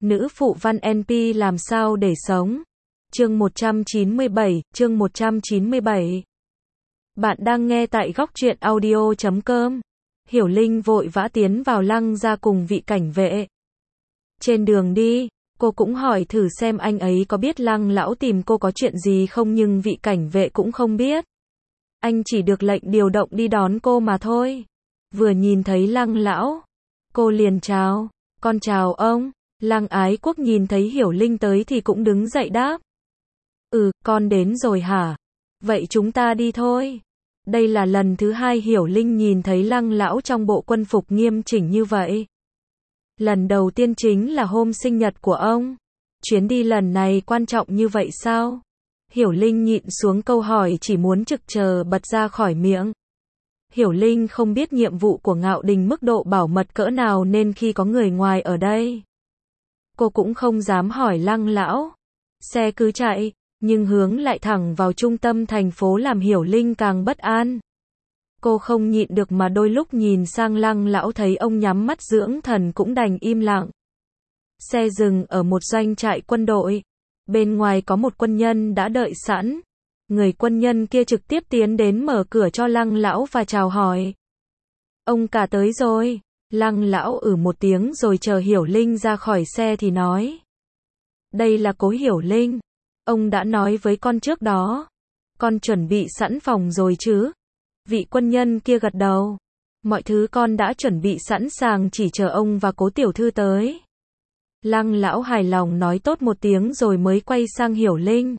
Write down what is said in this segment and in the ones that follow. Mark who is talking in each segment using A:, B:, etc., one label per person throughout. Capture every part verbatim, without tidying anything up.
A: Nữ phụ văn en pê làm sao để sống? Chương một trăm chín mươi bảy, chương một trăm chín mươi bảy. Bạn đang nghe tại góc truyện audio chấm com. Hiểu Linh vội vã tiến vào Lăng gia cùng vị cảnh vệ. Trên đường đi, cô cũng hỏi thử xem anh ấy có biết Lăng lão tìm cô có chuyện gì không, nhưng vị cảnh vệ cũng không biết. Anh chỉ được lệnh điều động đi đón cô mà thôi. Vừa nhìn thấy Lăng lão, cô liền chào, con chào ông. Lăng Ái Quốc nhìn thấy Hiểu Linh tới thì cũng đứng dậy đáp. Ừ, con đến rồi hả? Vậy chúng ta đi thôi. Đây là lần thứ hai Hiểu Linh nhìn thấy Lăng lão trong bộ quân phục nghiêm chỉnh như vậy. Lần đầu tiên chính là hôm sinh nhật của ông. Chuyến đi lần này quan trọng như vậy sao? Hiểu Linh nhịn xuống câu hỏi chỉ muốn trực chờ bật ra khỏi miệng. Hiểu Linh không biết nhiệm vụ của Ngạo Đình mức độ bảo mật cỡ nào nên khi có người ngoài ở đây, cô cũng không dám hỏi Lăng lão. Xe cứ chạy, nhưng hướng lại thẳng vào trung tâm thành phố làm Hiểu Linh càng bất an. Cô không nhịn được mà đôi lúc nhìn sang Lăng lão thấy ông nhắm mắt dưỡng thần cũng đành im lặng. Xe dừng ở một doanh trại quân đội. Bên ngoài có một quân nhân đã đợi sẵn. Người quân nhân kia trực tiếp tiến đến mở cửa cho Lăng lão và chào hỏi. Ông cả tới rồi. Lăng lão ử một tiếng rồi chờ Hiểu Linh ra khỏi xe thì nói. Đây là cố Hiểu Linh. Ông đã nói với con trước đó. Con chuẩn bị sẵn phòng rồi chứ? Vị quân nhân kia gật đầu. Mọi thứ con đã chuẩn bị sẵn sàng, chỉ chờ ông và cố tiểu thư tới. Lăng lão hài lòng nói tốt một tiếng rồi mới quay sang Hiểu Linh.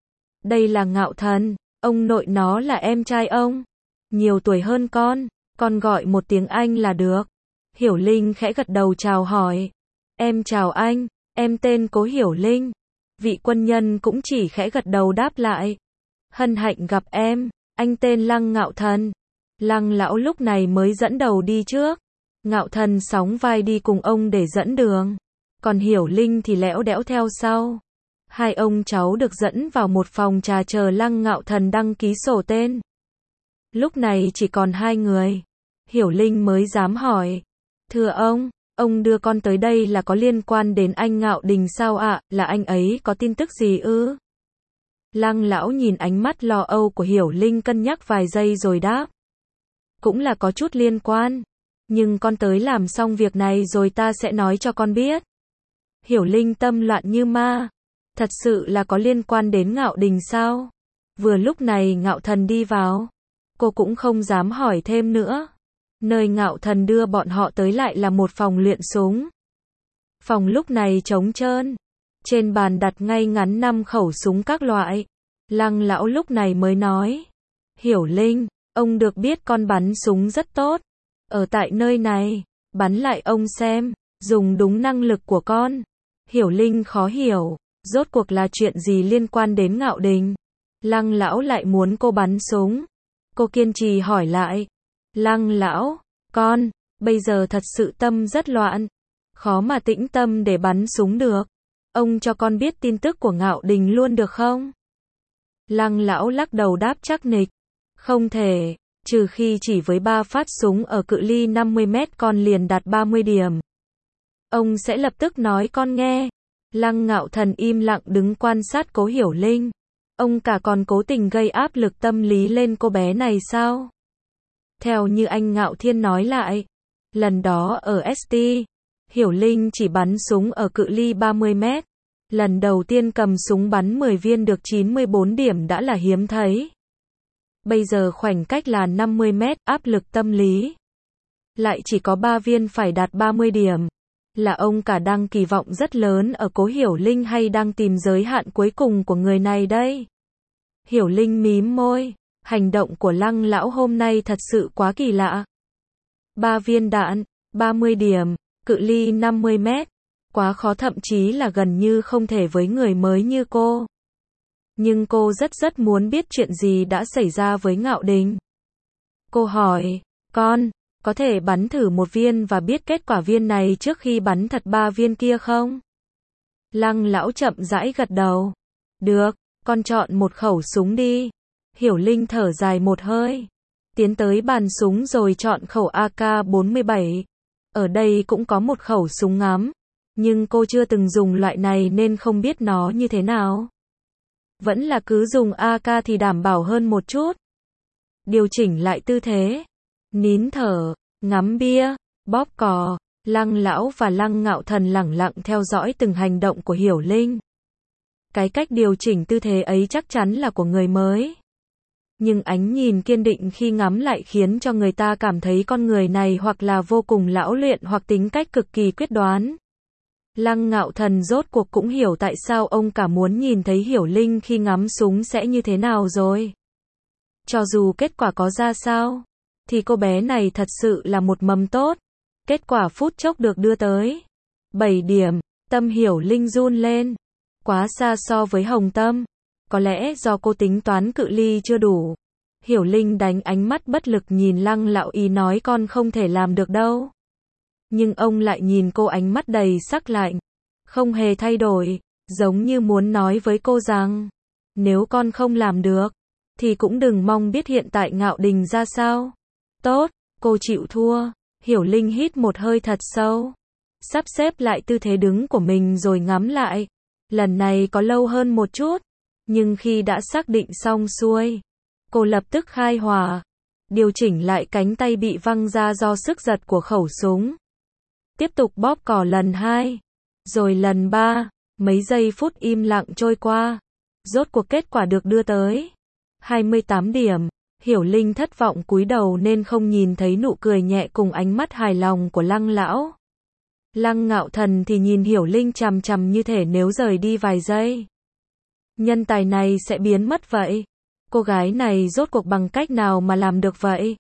A: Đây là Ngạo Thần, ông nội nó là em trai ông. Nhiều tuổi hơn con, con gọi một tiếng anh là được. Hiểu Linh khẽ gật đầu chào hỏi. Em chào anh, em tên Cố Hiểu Linh. Vị quân nhân cũng chỉ khẽ gật đầu đáp lại. Hân hạnh gặp em, anh tên Lăng Ngạo Thần. Lăng lão lúc này mới dẫn đầu đi trước. Ngạo Thần sóng vai đi cùng ông để dẫn đường. Còn Hiểu Linh thì lẽo đẽo theo sau. Hai ông cháu được dẫn vào một phòng trà chờ Lăng Ngạo Thần đăng ký sổ tên. Lúc này chỉ còn hai người. Hiểu Linh mới dám hỏi. Thưa ông, ông đưa con tới đây là có liên quan đến anh Ngạo Đình sao ạ? Là anh ấy có tin tức gì ư? Lăng lão nhìn ánh mắt lo âu của Hiểu Linh cân nhắc vài giây rồi đáp. Cũng là có chút liên quan. Nhưng con tới làm xong việc này rồi ta sẽ nói cho con biết. Hiểu Linh tâm loạn như ma. Thật sự là có liên quan đến Ngạo Đình sao? Vừa lúc này Ngạo Thần đi vào. Cô cũng không dám hỏi thêm nữa. Nơi Ngạo Thần đưa bọn họ tới lại là một phòng luyện súng. Phòng lúc này trống trơn. Trên bàn đặt ngay ngắn năm khẩu súng các loại. Lăng lão lúc này mới nói. Hiểu Linh, ông được biết con bắn súng rất tốt. Ở tại nơi này, bắn lại ông xem, dùng đúng năng lực của con. Hiểu Linh khó hiểu, rốt cuộc là chuyện gì liên quan đến Ngạo Đình. Lăng lão lại muốn cô bắn súng. Cô kiên trì hỏi lại. Lăng lão, con, bây giờ thật sự tâm rất loạn. Khó mà tĩnh tâm để bắn súng được. Ông cho con biết tin tức của Ngạo Đình luôn được không? Lăng lão lắc đầu đáp chắc nịch. Không thể, trừ khi chỉ với ba phát súng ở cự ly năm mươi mét con liền đạt ba mươi điểm. Ông sẽ lập tức nói con nghe. Lăng Ngạo Thần im lặng đứng quan sát Cố Hiểu Linh. Ông cả còn cố tình gây áp lực tâm lý lên cô bé này sao? Theo như anh Ngạo Thiên nói lại, lần đó ở ét tê, Hiểu Linh chỉ bắn súng ở cự ly ba mươi mét. Lần đầu tiên cầm súng bắn mười viên được chín mươi bốn điểm đã là hiếm thấy. Bây giờ khoảnh cách là năm mươi mét, áp lực tâm lý lại chỉ có ba viên phải đạt ba mươi điểm. Là ông cả đang kỳ vọng rất lớn ở Cố Hiểu Linh hay đang tìm giới hạn cuối cùng của người này đây? Hiểu Linh mím môi. Hành động của Lăng lão hôm nay thật sự quá kỳ lạ. Ba viên đạn, ba mươi điểm, cự ly năm mươi mét. Quá khó, thậm chí là gần như không thể với người mới như cô. Nhưng cô rất rất muốn biết chuyện gì đã xảy ra với Ngạo Đình. Cô hỏi, con, có thể bắn thử một viên và biết kết quả viên này trước khi bắn thật ba viên kia không? Lăng lão chậm rãi gật đầu. Được, con chọn một khẩu súng đi. Hiểu Linh thở dài một hơi. Tiến tới bàn súng rồi chọn khẩu a ca bốn mươi bảy. Ở đây cũng có một khẩu súng ngắm. Nhưng cô chưa từng dùng loại này nên không biết nó như thế nào. Vẫn là cứ dùng a ca thì đảm bảo hơn một chút. Điều chỉnh lại tư thế, nín thở, ngắm bia, bóp cò, Lăng Lão và Lăng Ngạo Thần lẳng lặng theo dõi từng hành động của Hiểu Linh. Cái cách điều chỉnh tư thế ấy chắc chắn là của người mới. Nhưng ánh nhìn kiên định khi ngắm lại khiến cho người ta cảm thấy con người này hoặc là vô cùng lão luyện hoặc tính cách cực kỳ quyết đoán. Lăng Ngạo Thần rốt cuộc cũng hiểu tại sao ông cả muốn nhìn thấy Hiểu Linh khi ngắm súng sẽ như thế nào rồi. Cho dù kết quả có ra sao, thì cô bé này thật sự là một mầm tốt. Kết quả phút chốc được đưa tới bảy điểm, tâm Hiểu Linh run lên. Quá xa so với Hồng Tâm. Có lẽ do cô tính toán cự ly chưa đủ. Hiểu Linh đánh ánh mắt bất lực nhìn Lăng Lão ý nói con không thể làm được đâu. Nhưng ông lại nhìn cô ánh mắt đầy sắc lạnh. Không hề thay đổi, giống như muốn nói với cô rằng, nếu con không làm được, thì cũng đừng mong biết hiện tại Ngạo Đình ra sao. Tốt, cô chịu thua. Hiểu Linh hít một hơi thật sâu. Sắp xếp lại tư thế đứng của mình rồi ngắm lại. Lần này có lâu hơn một chút. Nhưng khi đã xác định xong xuôi, cô lập tức khai hỏa. Điều chỉnh lại cánh tay bị văng ra do sức giật của khẩu súng. Tiếp tục bóp cò lần hai. Rồi lần ba. Mấy giây phút im lặng trôi qua. Rốt cuộc kết quả được đưa tới hai mươi tám điểm. Hiểu Linh thất vọng cúi đầu nên không nhìn thấy nụ cười nhẹ cùng ánh mắt hài lòng của Lăng Lão. Lăng Ngạo Thần thì nhìn Hiểu Linh chằm chằm như thể nếu rời đi vài giây, nhân tài này sẽ biến mất vậy. Cô gái này rốt cuộc bằng cách nào mà làm được vậy?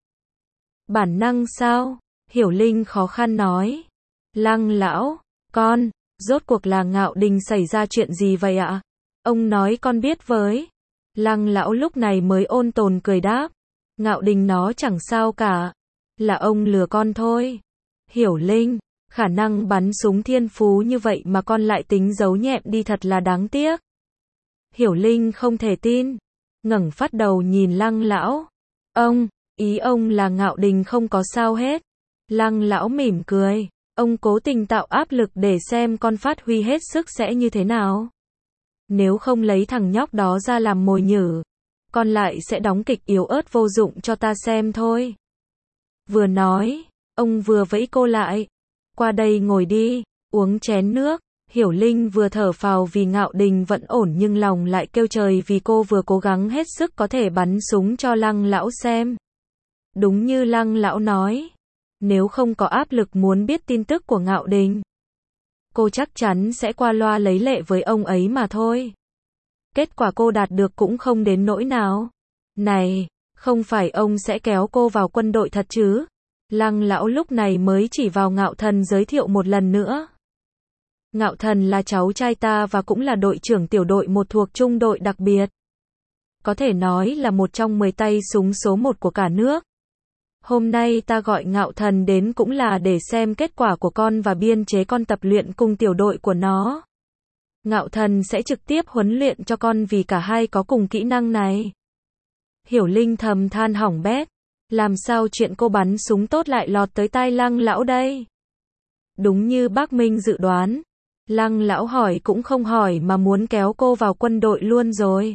A: Bản năng sao? Hiểu Linh khó khăn nói. Lăng Lão, con, rốt cuộc là Ngạo Đình xảy ra chuyện gì vậy ạ? Ông nói con biết với. Lăng Lão lúc này mới ôn tồn cười đáp. Ngạo Đình nó chẳng sao cả. Là ông lừa con thôi. Hiểu Linh, khả năng bắn súng thiên phú như vậy mà con lại tính giấu nhẹm đi thật là đáng tiếc. Hiểu Linh không thể tin. Ngẩng phát đầu nhìn Lăng Lão. Ông, ý ông là Ngạo Đình không có sao hết. Lăng Lão mỉm cười. Ông cố tình tạo áp lực để xem con phát huy hết sức sẽ như thế nào. Nếu không lấy thằng nhóc đó ra làm mồi nhử, con lại sẽ đóng kịch yếu ớt vô dụng cho ta xem thôi. Vừa nói, ông vừa vẫy cô lại. Qua đây ngồi đi, uống chén nước. Hiểu Linh vừa thở phào vì Ngạo Đình vẫn ổn nhưng lòng lại kêu trời vì cô vừa cố gắng hết sức có thể bắn súng cho Lăng Lão xem. Đúng như Lăng Lão nói, nếu không có áp lực muốn biết tin tức của Ngạo Đình, cô chắc chắn sẽ qua loa lấy lệ với ông ấy mà thôi. Kết quả cô đạt được cũng không đến nỗi nào. Này, không phải ông sẽ kéo cô vào quân đội thật chứ? Lăng Lão lúc này mới chỉ vào Ngạo Thần giới thiệu một lần nữa. Ngạo Thần là cháu trai ta và cũng là đội trưởng tiểu đội một thuộc trung đội đặc biệt. Có thể nói là một trong mười tay súng số một của cả nước. Hôm nay ta gọi Ngạo Thần đến cũng là để xem kết quả của con và biên chế con tập luyện cùng tiểu đội của nó. Ngạo Thần sẽ trực tiếp huấn luyện cho con vì cả hai có cùng kỹ năng này. Hiểu Linh thầm than hỏng bét. Làm sao chuyện cô bắn súng tốt lại lọt tới tai Lăng Lão đây? Đúng như bác Minh dự đoán. Lăng Lão hỏi cũng không hỏi mà muốn kéo cô vào quân đội luôn rồi.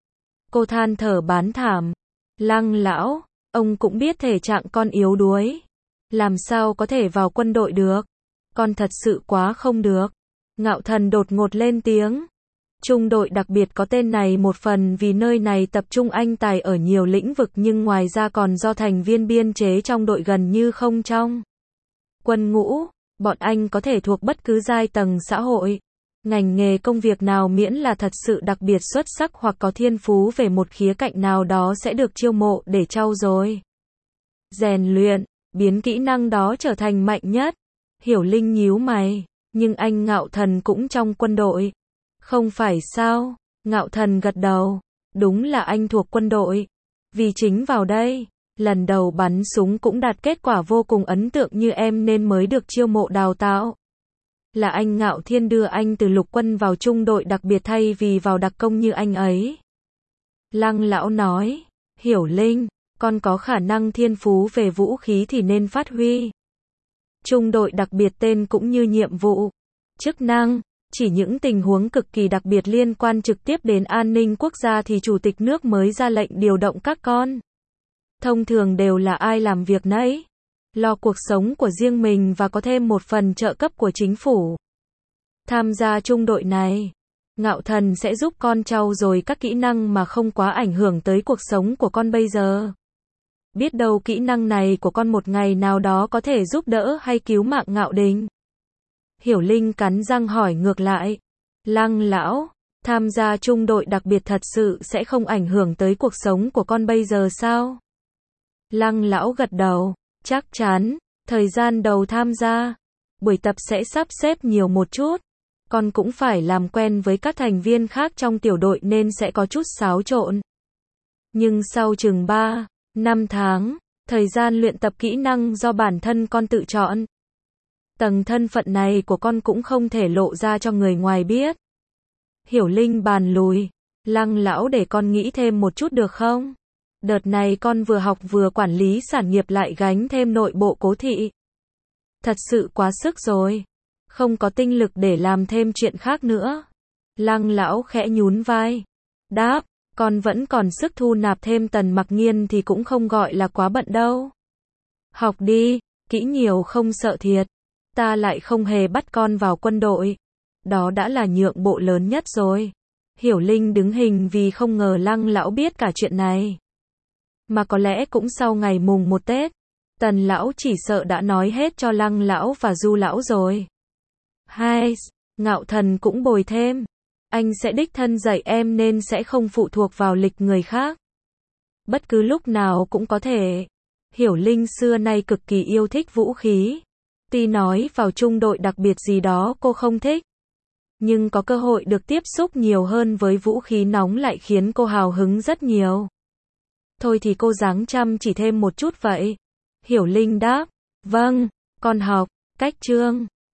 A: Cô than thở bán thảm. Lăng Lão, ông cũng biết thể trạng con yếu đuối. Làm sao có thể vào quân đội được? Con thật sự quá không được. Ngạo Thần đột ngột lên tiếng. Trung đội đặc biệt có tên này một phần vì nơi này tập trung anh tài ở nhiều lĩnh vực nhưng ngoài ra còn do thành viên biên chế trong đội gần như không trong quân ngũ. Bọn anh có thể thuộc bất cứ giai tầng xã hội, ngành nghề công việc nào miễn là thật sự đặc biệt xuất sắc hoặc có thiên phú về một khía cạnh nào đó sẽ được chiêu mộ để trau dồi, rèn luyện, biến kỹ năng đó trở thành mạnh nhất. Hiểu Linh nhíu mày, nhưng anh Ngạo Thần cũng trong quân đội. Không phải sao? Ngạo Thần gật đầu. Đúng là anh thuộc quân đội. Vì chính vào đây, lần đầu bắn súng cũng đạt kết quả vô cùng ấn tượng như em nên mới được chiêu mộ đào tạo. Là anh Ngạo Thiên đưa anh từ lục quân vào trung đội đặc biệt thay vì vào đặc công như anh ấy. Lăng Lão nói, Hiểu Linh, con có khả năng thiên phú về vũ khí thì nên phát huy. Trung đội đặc biệt tên cũng như nhiệm vụ. Chức năng: chỉ những tình huống cực kỳ đặc biệt liên quan trực tiếp đến an ninh quốc gia thì chủ tịch nước mới ra lệnh điều động các con. Thông thường đều là ai làm việc nấy, lo cuộc sống của riêng mình và có thêm một phần trợ cấp của chính phủ. Tham gia trung đội này, Ngạo Thần sẽ giúp con trau dồi các kỹ năng mà không quá ảnh hưởng tới cuộc sống của con bây giờ. Biết đâu kỹ năng này của con một ngày nào đó có thể giúp đỡ hay cứu mạng Ngạo Đình. Hiểu Linh cắn răng hỏi ngược lại. Lăng lão, tham gia trung đội đặc biệt thật sự sẽ không ảnh hưởng tới cuộc sống của con bây giờ sao? Lăng lão gật đầu. Chắc chắn, thời gian đầu tham gia, buổi tập sẽ sắp xếp nhiều một chút. Con cũng phải làm quen với các thành viên khác trong tiểu đội nên sẽ có chút xáo trộn. Nhưng sau chừng ba, năm tháng, thời gian luyện tập kỹ năng do bản thân con tự chọn. Tầng thân phận này của con cũng không thể lộ ra cho người ngoài biết. Hiểu Linh bàn lùi. Lăng lão để con nghĩ thêm một chút được không? Đợt này con vừa học vừa quản lý sản nghiệp lại gánh thêm nội bộ cố thị. Thật sự quá sức rồi. Không có tinh lực để làm thêm chuyện khác nữa. Lăng lão khẽ nhún vai. Đáp, con vẫn còn sức thu nạp thêm Tần Mặc Nghiên thì cũng không gọi là quá bận đâu. Học đi, kỹ nhiều không sợ thiệt. Ta lại không hề bắt con vào quân đội. Đó đã là nhượng bộ lớn nhất rồi. Hiểu Linh đứng hình vì không ngờ Lăng lão biết cả chuyện này. Mà có lẽ cũng sau ngày mùng một Tết, Tần lão chỉ sợ đã nói hết cho Lăng lão và Du lão rồi. Hai, Ngạo Thần cũng bồi thêm. Anh sẽ đích thân dạy em nên sẽ không phụ thuộc vào lịch người khác. Bất cứ lúc nào cũng có thể. Hiểu Linh xưa nay cực kỳ yêu thích vũ khí. Tuy nói vào trung đội đặc biệt gì đó cô không thích. Nhưng có cơ hội được tiếp xúc nhiều hơn với vũ khí nóng lại khiến cô hào hứng rất nhiều. Thôi thì cô ráng chăm chỉ thêm một chút vậy. Hiểu Linh đáp. Vâng, con học. Cách chương